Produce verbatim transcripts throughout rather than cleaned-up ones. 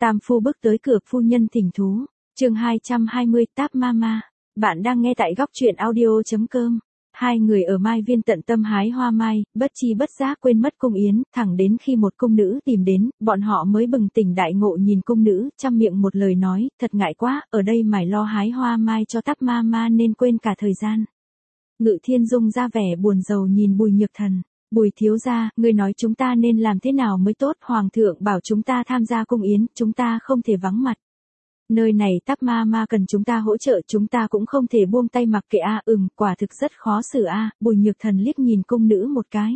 Tam phu bước tới cửa, phu nhân thỉnh thú. Chương hai trăm hai mươi, Táp Mama. Bạn đang nghe tại góc truyện audio chấm com. Hai người ở Mai Viên tận tâm hái hoa mai, bất chi bất giác quên mất cung yến, thẳng đến khi một cung nữ tìm đến, bọn họ mới bừng tỉnh đại ngộ nhìn cung nữ, trăm miệng một lời nói, thật ngại quá, ở đây mải lo hái hoa mai cho Táp Mama nên quên cả thời gian. Ngự Thiên Dung ra vẻ buồn rầu nhìn Bùi Nhược Thần. Bùi thiếu gia, ngươi nói chúng ta nên làm thế nào mới tốt, hoàng thượng bảo chúng ta tham gia cung yến, chúng ta không thể vắng mặt. Nơi này Táp Mama cần chúng ta hỗ trợ, chúng ta cũng không thể buông tay mặc kệ a. À, ừm, quả thực rất khó xử a. À. Bùi Nhược Thần liếc nhìn cung nữ một cái.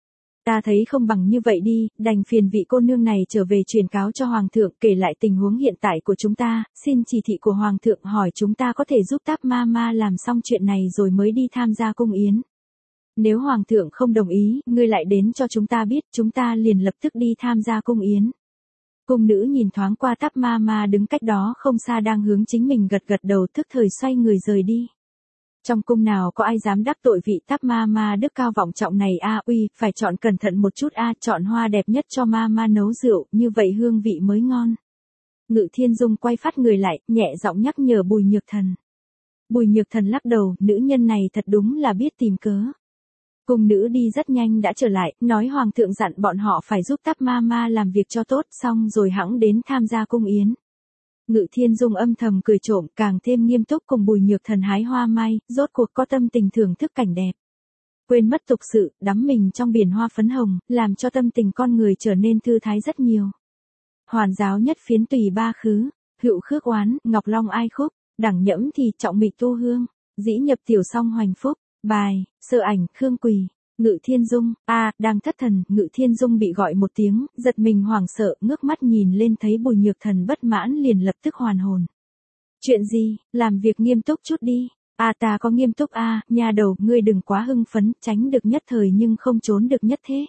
Ta thấy không bằng như vậy đi, đành phiền vị cô nương này trở về truyền cáo cho hoàng thượng, kể lại tình huống hiện tại của chúng ta, xin chỉ thị của hoàng thượng, hỏi chúng ta có thể giúp Táp Mama làm xong chuyện này rồi mới đi tham gia cung yến. Nếu hoàng thượng không đồng ý, ngươi lại đến cho chúng ta biết, chúng ta liền lập tức đi tham gia cung yến. Cung nữ nhìn thoáng qua Táp Mama đứng cách đó không xa đang hướng chính mình gật gật đầu, thức thời xoay người rời đi. Trong cung nào có ai dám đắc tội vị Táp Mama đức cao vọng trọng này a. À, uy, phải chọn cẩn thận một chút a. À, chọn hoa đẹp nhất cho Mama nấu rượu, như vậy hương vị mới ngon. Ngự Thiên Dung quay phát người lại, nhẹ giọng nhắc nhở Bùi Nhược Thần. Bùi Nhược Thần lắc đầu, nữ nhân này thật đúng là biết tìm cớ. Cung nữ đi rất nhanh đã trở lại, nói hoàng thượng dặn bọn họ phải giúp Táp Mama làm việc cho tốt, xong rồi hẵng đến tham gia cung yến. Ngự Thiên Dung âm thầm cười trộm, càng thêm nghiêm túc cùng Bùi Nhược Thần hái hoa mai, rốt cuộc có tâm tình thưởng thức cảnh đẹp. Quên mất tục sự, đắm mình trong biển hoa phấn hồng, làm cho tâm tình con người trở nên thư thái rất nhiều. Hoàn giáo nhất phiến tùy ba khứ, hữu khước oán, ngọc long ai khúc, đẳng nhẫm thì trọng mị tu hương, dĩ nhập tiểu song hoành phúc. Bài, sơ ảnh, Khương Quỳ, Ngự Thiên Dung, a, à, đang thất thần, Ngự Thiên Dung bị gọi một tiếng, giật mình hoảng sợ, ngước mắt nhìn lên thấy Bùi Nhược Thần bất mãn liền lập tức hoàn hồn. Chuyện gì, làm việc nghiêm túc chút đi. A à, ta có nghiêm túc a, à, nhà đầu, ngươi đừng quá hưng phấn, tránh được nhất thời nhưng không trốn được nhất thế.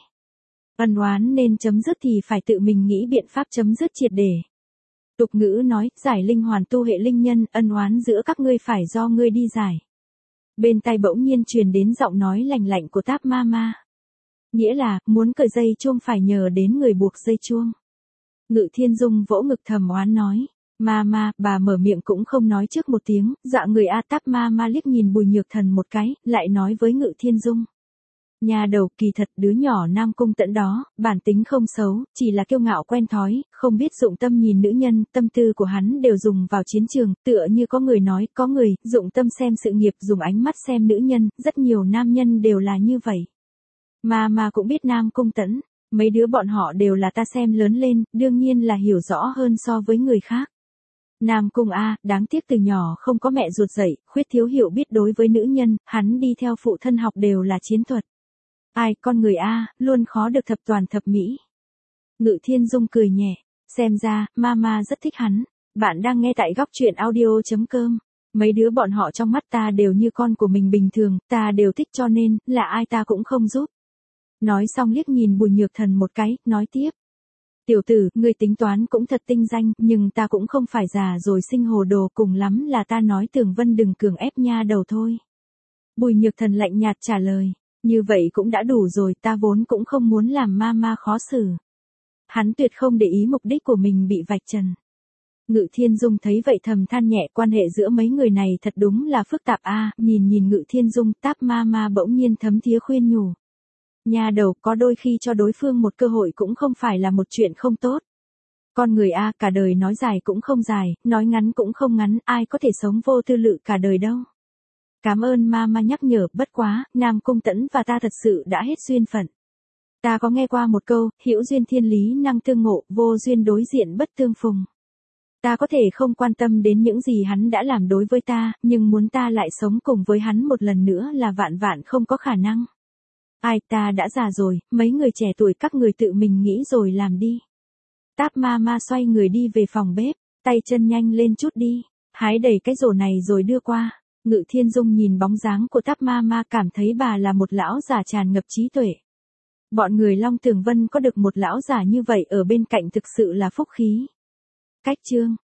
Ân oán nên chấm dứt thì phải tự mình nghĩ biện pháp chấm dứt triệt để. Tục ngữ nói, giải linh hoàn tu hệ linh nhân, ân oán giữa các ngươi phải do ngươi đi giải. Bên tai bỗng nhiên truyền đến giọng nói lành lạnh của Táp Mama. Nghĩa là, muốn cởi dây chuông phải nhờ đến người buộc dây chuông. Ngự Thiên Dung vỗ ngực thầm oán nói. Mama, bà mở miệng cũng không nói trước một tiếng, dạ người a. Táp Mama liếc nhìn Bùi Nhược Thần một cái, lại nói với Ngự Thiên Dung. Nhà đầu, kỳ thật đứa nhỏ Nam Cung Tẫn đó, bản tính không xấu, chỉ là kiêu ngạo quen thói, không biết dụng tâm nhìn nữ nhân, tâm tư của hắn đều dùng vào chiến trường, tựa như có người nói, có người, dụng tâm xem sự nghiệp, dùng ánh mắt xem nữ nhân, rất nhiều nam nhân đều là như vậy. Mà mà cũng biết Nam Cung Tẫn, mấy đứa bọn họ đều là ta xem lớn lên, đương nhiên là hiểu rõ hơn so với người khác. Nam Cung a, đáng tiếc từ nhỏ không có mẹ ruột dạy, khuyết thiếu hiểu biết đối với nữ nhân, hắn đi theo phụ thân học đều là chiến thuật. Ai, con người a, luôn khó được thập toàn thập mỹ. Ngự Thiên Dung cười nhẹ, xem ra, Mama rất thích hắn. Bạn đang nghe tại góc truyện audio chấm com. Mấy đứa bọn họ trong mắt ta đều như con của mình bình thường, ta đều thích cho nên, là ai ta cũng không giúp. Nói xong liếc nhìn Bùi Nhược Thần một cái, nói tiếp. Tiểu tử, ngươi tính toán cũng thật tinh danh, nhưng ta cũng không phải già rồi sinh hồ đồ, cùng lắm là ta nói Tường Vân đừng cường ép nha đầu thôi. Bùi Nhược Thần lạnh nhạt trả lời. Như vậy cũng đã đủ rồi, ta vốn cũng không muốn làm Mama khó xử. Hắn tuyệt không để ý mục đích của mình bị vạch trần. Ngự Thiên Dung thấy vậy thầm than nhẹ, quan hệ giữa mấy người này thật đúng là phức tạp a. À, nhìn nhìn Ngự Thiên Dung, Táp Mama bỗng nhiên thấm thía khuyên nhủ. Nhà đầu, có đôi khi cho đối phương một cơ hội cũng không phải là một chuyện không tốt. Con người a, à, cả đời nói dài cũng không dài, nói ngắn cũng không ngắn, ai có thể sống vô tư lự cả đời đâu. Cảm ơn Mama nhắc nhở, bất quá, Nam Cung Tẫn và ta thật sự đã hết duyên phận. Ta có nghe qua một câu, hữu duyên thiên lý năng tương ngộ, vô duyên đối diện bất tương phùng. Ta có thể không quan tâm đến những gì hắn đã làm đối với ta, nhưng muốn ta lại sống cùng với hắn một lần nữa là vạn vạn không có khả năng. Ai, ta đã già rồi, mấy người trẻ tuổi các người tự mình nghĩ rồi làm đi. Táp Mama xoay người đi về phòng bếp, tay chân nhanh lên chút đi, hái đầy cái rổ này rồi đưa qua. Ngự Thiên Dung nhìn bóng dáng của Táp Mama cảm thấy bà là một lão già tràn ngập trí tuệ. Bọn người Long Tường Vân có được một lão già như vậy ở bên cạnh thực sự là phúc khí. Cách chương